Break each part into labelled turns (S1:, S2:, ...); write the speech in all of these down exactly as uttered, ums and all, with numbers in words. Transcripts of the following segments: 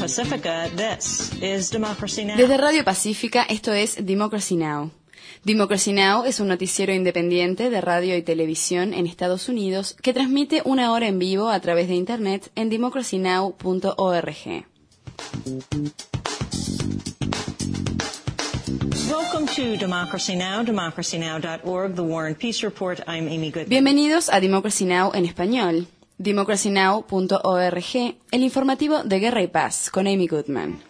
S1: Pacifica, this is Democracy Now!
S2: Desde Radio Pacífica, esto es Democracy Now! Democracy Now! Es un noticiero independiente de radio y televisión en Estados Unidos que transmite una hora en vivo a través de Internet en democracy now punto org.
S1: Welcome to Democracy Now!, democracy now dot org, The War and Peace Report. I'm Amy Goodman.
S2: Bienvenidos a Democracy Now! En español. democracy now punto org, el informativo de Guerra y Paz, con Amy Goodman.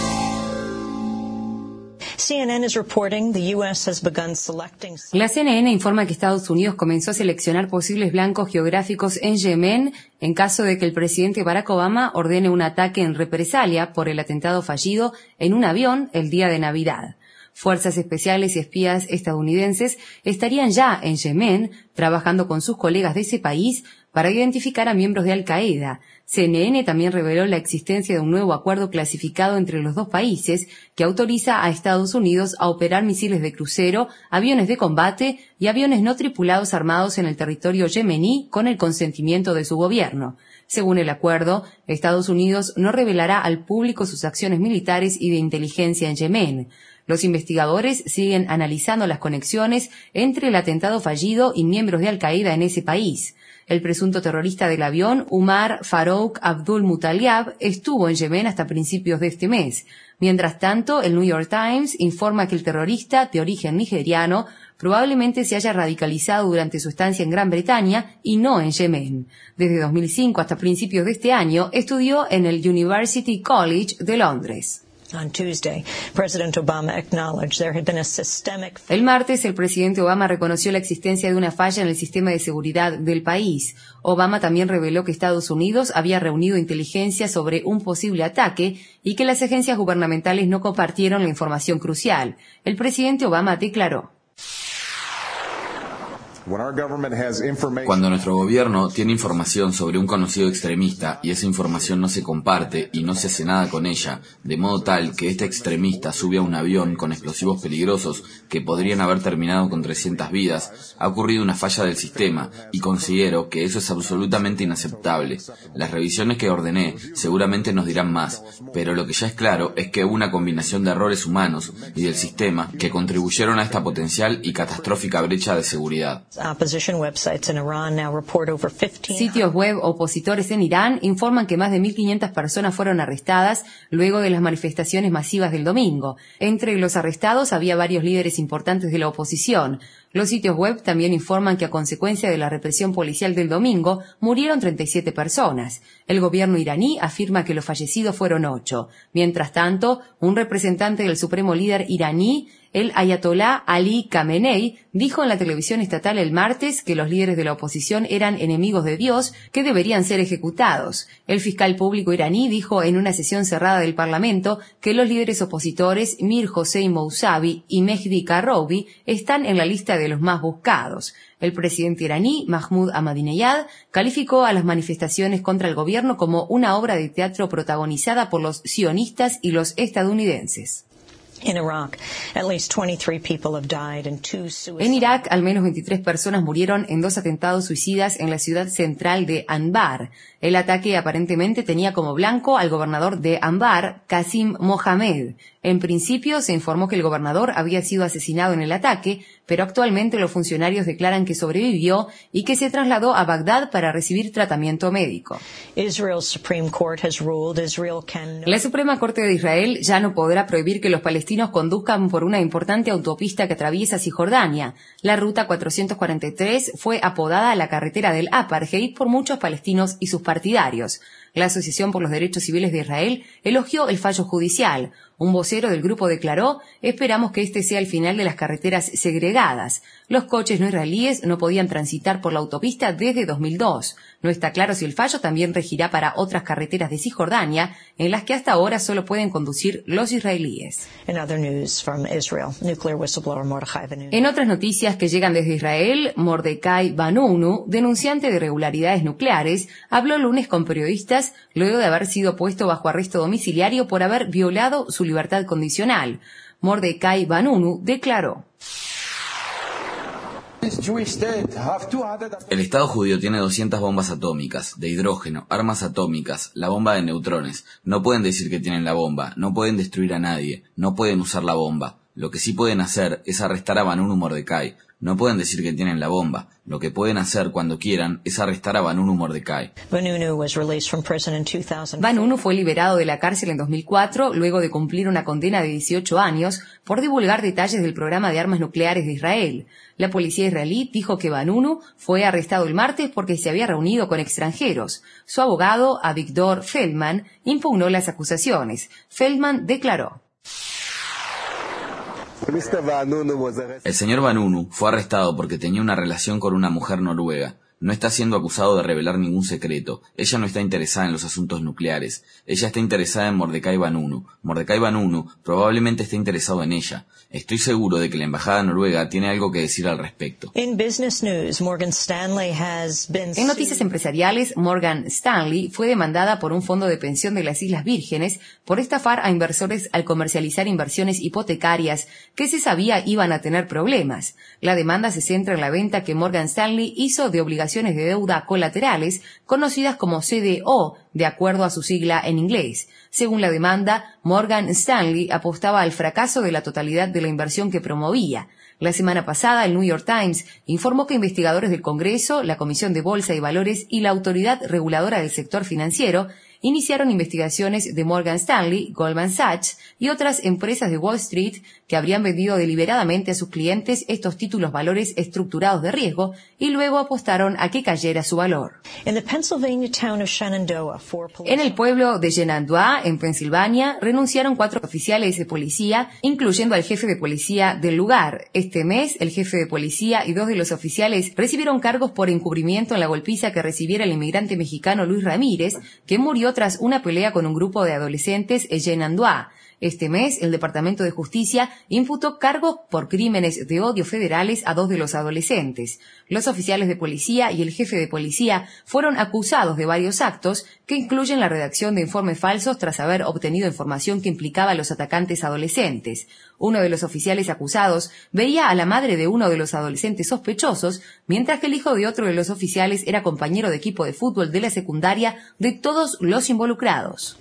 S1: C N N is reporting the U S has begun selecting...
S3: La C N N informa que Estados Unidos comenzó a seleccionar posibles blancos geográficos en Yemen en caso de que el presidente Barack Obama ordene un ataque en represalia por el atentado fallido en un avión el día de Navidad. Fuerzas especiales y espías estadounidenses estarían ya en Yemen trabajando con sus colegas de ese país para identificar a miembros de Al-Qaeda. C N N también reveló la existencia de un nuevo acuerdo clasificado entre los dos países que autoriza a Estados Unidos a operar misiles de crucero, aviones de combate y aviones no tripulados armados en el territorio yemení con el consentimiento de su gobierno. Según el acuerdo, Estados Unidos no revelará al público sus acciones militares y de inteligencia en Yemen. Los investigadores siguen analizando las conexiones entre el atentado fallido y miembros de Al-Qaeda en ese país. El presunto terrorista del avión, Umar Farouk Abdul Mutallab, estuvo en Yemen hasta principios de este mes. Mientras tanto, el New York Times informa que el terrorista, de origen nigeriano, probablemente se haya radicalizado durante su estancia en Gran Bretaña y no en Yemen. Desde dos mil cinco hasta principios de este año, estudió en el University College de Londres.
S1: On Tuesday, President Obama acknowledged there had been a systemic...
S3: El martes, el presidente Obama reconoció la existencia de una falla en el sistema de seguridad del país. Obama también reveló que Estados Unidos había reunido inteligencia sobre un posible ataque y que las agencias gubernamentales no compartieron la información crucial. El presidente Obama declaró:
S4: Cuando nuestro gobierno tiene información sobre un conocido extremista y esa información no se comparte y no se hace nada con ella, de modo tal que este extremista sube a un avión con explosivos peligrosos que podrían haber terminado con trescientas vidas, ha ocurrido una falla del sistema y considero que eso es absolutamente inaceptable. Las revisiones que ordené seguramente nos dirán más, pero lo que ya es claro es que hubo una combinación de errores humanos y del sistema que contribuyeron a esta potencial y catastrófica brecha de seguridad.
S3: Sitios web opositores en Irán informan que más de mil quinientas personas fueron arrestadas luego de las manifestaciones masivas del domingo. Entre los arrestados había varios líderes importantes de la oposición. Los sitios web también informan que a consecuencia de la represión policial del domingo murieron treinta y siete personas. El gobierno iraní afirma que los fallecidos fueron ocho. Mientras tanto, un representante del supremo líder iraní, el ayatolá Ali Khamenei, dijo en la televisión estatal el martes que los líderes de la oposición eran enemigos de Dios que deberían ser ejecutados. El fiscal público iraní dijo en una sesión cerrada del Parlamento que los líderes opositores Mir Hossein Mousavi y Mehdi Karroubi están en la lista de los más buscados. El presidente iraní, Mahmoud Ahmadinejad, calificó a las manifestaciones contra el gobierno como una obra de teatro protagonizada por los sionistas y los estadounidenses.
S1: En Irak,
S3: al menos veintitrés personas murieron en dos atentados suicidas en la ciudad central de Anbar. El ataque aparentemente tenía como blanco al gobernador de Anbar, Qasim Mohammed. En principio se informó que el gobernador había sido asesinado en el ataque, pero actualmente los funcionarios declaran que sobrevivió y que se trasladó a Bagdad para recibir tratamiento médico. La Suprema Corte de Israel ya no podrá prohibir que los palestinos conduzcan por una importante autopista que atraviesa Cisjordania. La ruta cuatrocientos cuarenta y tres fue apodada la carretera del Apartheid por muchos palestinos y sus partidarios. La Asociación por los Derechos Civiles de Israel elogió el fallo judicial. Un vocero del grupo declaró: esperamos que este sea el final de las carreteras segregadas. Los coches no israelíes no podían transitar por la autopista desde dos mil dos. No está claro si el fallo también regirá para otras carreteras de Cisjordania, en las que hasta ahora solo pueden conducir los israelíes. En otras noticias que llegan desde Israel, Mordecai Vanunu, denunciante de irregularidades nucleares, habló el lunes con periodistas luego de haber sido puesto bajo arresto domiciliario por haber violado su libertad condicional. Mordecai Vanunu declaró:
S4: El Estado judío tiene doscientas bombas atómicas, de hidrógeno, armas atómicas, la bomba de neutrones. No pueden decir que tienen la bomba, no pueden destruir a nadie, no pueden usar la bomba. Lo que sí pueden hacer es arrestar a Vanunu Mordecai. No pueden decir que tienen la bomba. Lo que pueden hacer cuando quieran es arrestar a Vanunu Mordecai.
S3: Vanunu fue liberado de la cárcel en dos mil cuatro luego de cumplir una condena de dieciocho años por divulgar detalles del programa de armas nucleares de Israel. La policía israelí dijo que Vanunu fue arrestado el martes porque se había reunido con extranjeros. Su abogado, Avigdor Feldman, impugnó las acusaciones. Feldman declaró:
S4: El señor Vanunu fue arrestado porque tenía una relación con una mujer noruega. No está siendo acusado de revelar ningún secreto. Ella no está interesada en los asuntos nucleares. Ella está interesada en Mordecai Vanunu. Mordecai Vanunu probablemente esté interesado en ella. Estoy seguro de que la embajada noruega tiene algo que decir al respecto.
S1: En Business News, Morgan Stanley has been...
S3: En noticias empresariales, Morgan Stanley fue demandada por un fondo de pensión de las Islas Vírgenes por estafar a inversores al comercializar inversiones hipotecarias que se sabía iban a tener problemas. La demanda se centra en la venta que Morgan Stanley hizo de obligaciones de deuda colaterales, conocidas como C D O, de acuerdo a su sigla en inglés. Según la demanda, Morgan Stanley apostaba al fracaso de la totalidad de la inversión que promovía. La semana pasada, el New York Times informó que investigadores del Congreso, la Comisión de Bolsa y Valores y la Autoridad Reguladora del Sector Financiero iniciaron investigaciones de Morgan Stanley, Goldman Sachs y otras empresas de Wall Street que habrían vendido deliberadamente a sus clientes estos títulos valores estructurados de riesgo y luego apostaron a que cayera su valor.
S1: En
S3: el pueblo de Shenandoah, en Pensilvania, renunciaron cuatro oficiales de policía, incluyendo al jefe de policía del lugar. Este mes, el jefe de policía y dos de los oficiales recibieron cargos por encubrimiento en la golpiza que recibiera el inmigrante mexicano Luis Ramírez, que murió tras una pelea con un grupo de adolescentes en Shenandoah. Este mes, el Departamento de Justicia imputó cargos por crímenes de odio federales a dos de los adolescentes. Los oficiales de policía y el jefe de policía fueron acusados de varios actos que incluyen la redacción de informes falsos tras haber obtenido información que implicaba a los atacantes adolescentes. Uno de los oficiales acusados veía a la madre de uno de los adolescentes sospechosos, mientras que el hijo de otro de los oficiales era compañero de equipo de fútbol de la secundaria de todos los involucrados.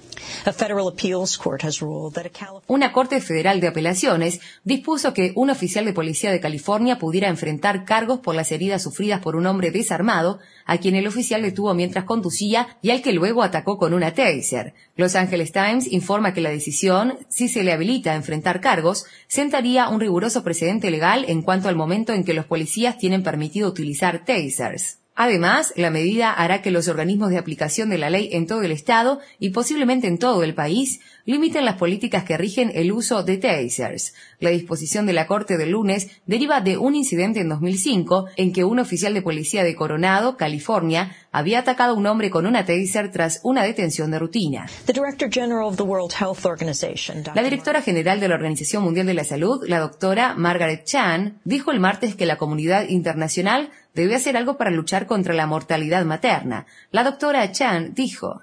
S3: Una corte federal de apelaciones dispuso que un oficial de policía de California pudiera enfrentar cargos por las heridas sufridas por un hombre desarmado, a quien el oficial detuvo mientras conducía y al que luego atacó con una taser. Los Angeles Times informa que la decisión, si se le habilita a enfrentar cargos, sentaría un riguroso precedente legal en cuanto al momento en que los policías tienen permitido utilizar tasers. Además, la medida hará que los organismos de aplicación de la ley en todo el estado y posiblemente en todo el país limiten las políticas que rigen el uso de tasers. La disposición de la Corte del lunes deriva de un incidente en dos mil cinco en que un oficial de policía de Coronado, California, había atacado a un hombre con una taser tras una detención de rutina. La directora general de la Organización Mundial de la Salud, la doctora Margaret Chan, dijo el martes que la comunidad internacional debe hacer algo para luchar contra la mortalidad materna. La doctora Chan dijo: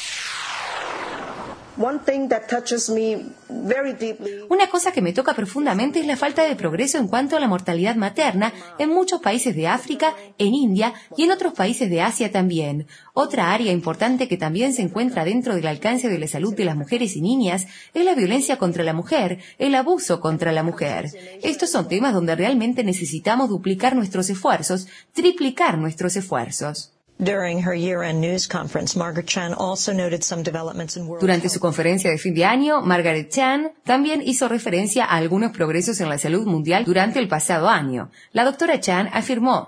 S3: Una cosa que me toca profundamente es la falta de progreso en cuanto a la mortalidad materna en muchos países de África, en India y en otros países de Asia también. Otra área importante que también se encuentra dentro del alcance de la salud de las mujeres y niñas es la violencia contra la mujer, el abuso contra la mujer. Estos son temas donde realmente necesitamos duplicar nuestros esfuerzos, triplicar nuestros esfuerzos. Durante su conferencia de fin de año, Margaret Chan también hizo referencia a algunos progresos en la salud mundial durante el pasado año. La doctora Chan afirmó: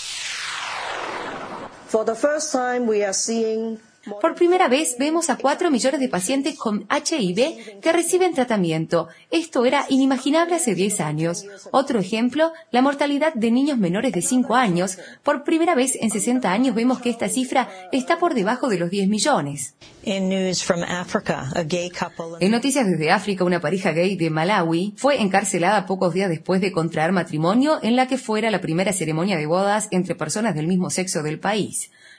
S3: Por primera vez vemos a cuatro millones de pacientes con H I V que reciben tratamiento. Esto era inimaginable hace diez años. Otro ejemplo, la mortalidad de niños menores de cinco años. Por primera vez en sesenta años vemos que esta cifra está por debajo de los diez millones.
S1: En
S3: noticias desde África, una pareja gay de Malawi fue encarcelada pocos días después de contraer matrimonio en la que fuera la primera ceremonia de bodas entre personas del mismo sexo del país.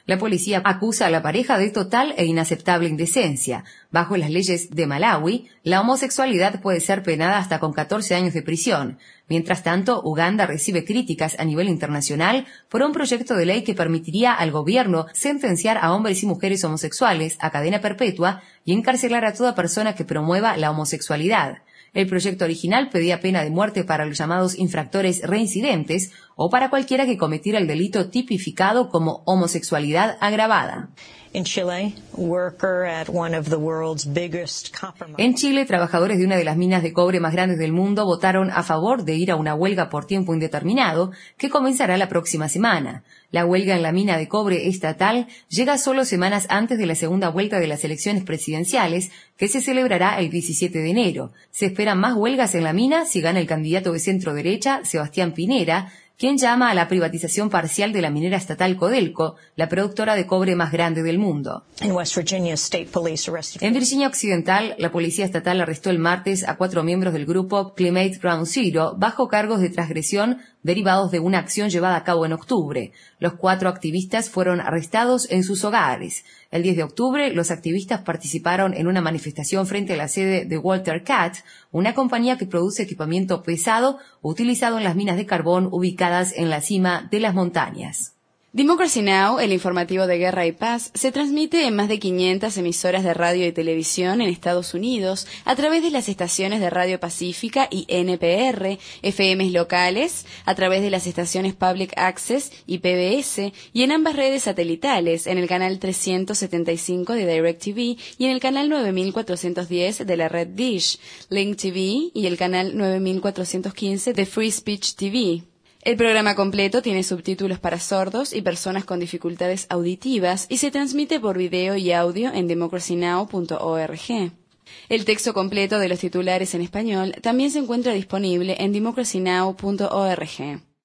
S3: La policía acusa a la pareja de total e inaceptable indecencia. Bajo las leyes de Malawi, la homosexualidad puede ser penada hasta con catorce años de prisión. Mientras tanto, Uganda recibe críticas a nivel internacional por un proyecto de ley que permitiría al gobierno sentenciar a hombres y mujeres homosexuales a cadena perpetua y encarcelar a toda persona que promueva la homosexualidad. El proyecto original pedía pena de muerte para los llamados infractores reincidentes o para cualquiera que cometiera el delito tipificado como homosexualidad agravada.
S1: En Chile, worker at one of the world's biggest copper mines.
S3: En Chile, trabajadores de una de las minas de cobre más grandes del mundo votaron a favor de ir a una huelga por tiempo indeterminado que comenzará la próxima semana. La huelga en la mina de cobre estatal llega solo semanas antes de la segunda vuelta de las elecciones presidenciales, que se celebrará el diecisiete de enero. Se esperan más huelgas en la mina si gana el candidato de centro derecha, Sebastián Pinera, quien llama a la privatización parcial de la minera estatal Codelco, la productora de cobre más grande del mundo.
S1: En West Virginia, state police arrested...
S3: En Virginia Occidental, la policía estatal arrestó el martes a cuatro miembros del grupo Climate Ground Zero bajo cargos de transgresión derivados de una acción llevada a cabo en octubre. Los cuatro activistas fueron arrestados en sus hogares. El diez de octubre, los activistas participaron en una manifestación frente a la sede de Walter Cat, una compañía que produce equipamiento pesado utilizado en las minas de carbón ubicadas en la cima de las montañas.
S2: Democracy Now!, el informativo de Guerra y Paz, se transmite en más de quinientas emisoras de radio y televisión en Estados Unidos a través de las estaciones de Radio Pacífica y N P R, F Ms locales, a través de las estaciones Public Access y P B S, y en ambas redes satelitales, en el canal trescientos setenta y cinco de DirecTV y en el canal nueve mil cuatrocientos diez de la red Dish, Link T V y el canal nueve mil cuatrocientos quince de Free Speech T V. El programa completo tiene subtítulos para sordos y personas con dificultades auditivas y se transmite por video y audio en democracy now punto org. El texto completo de los titulares en español también se encuentra disponible en democracy now punto org.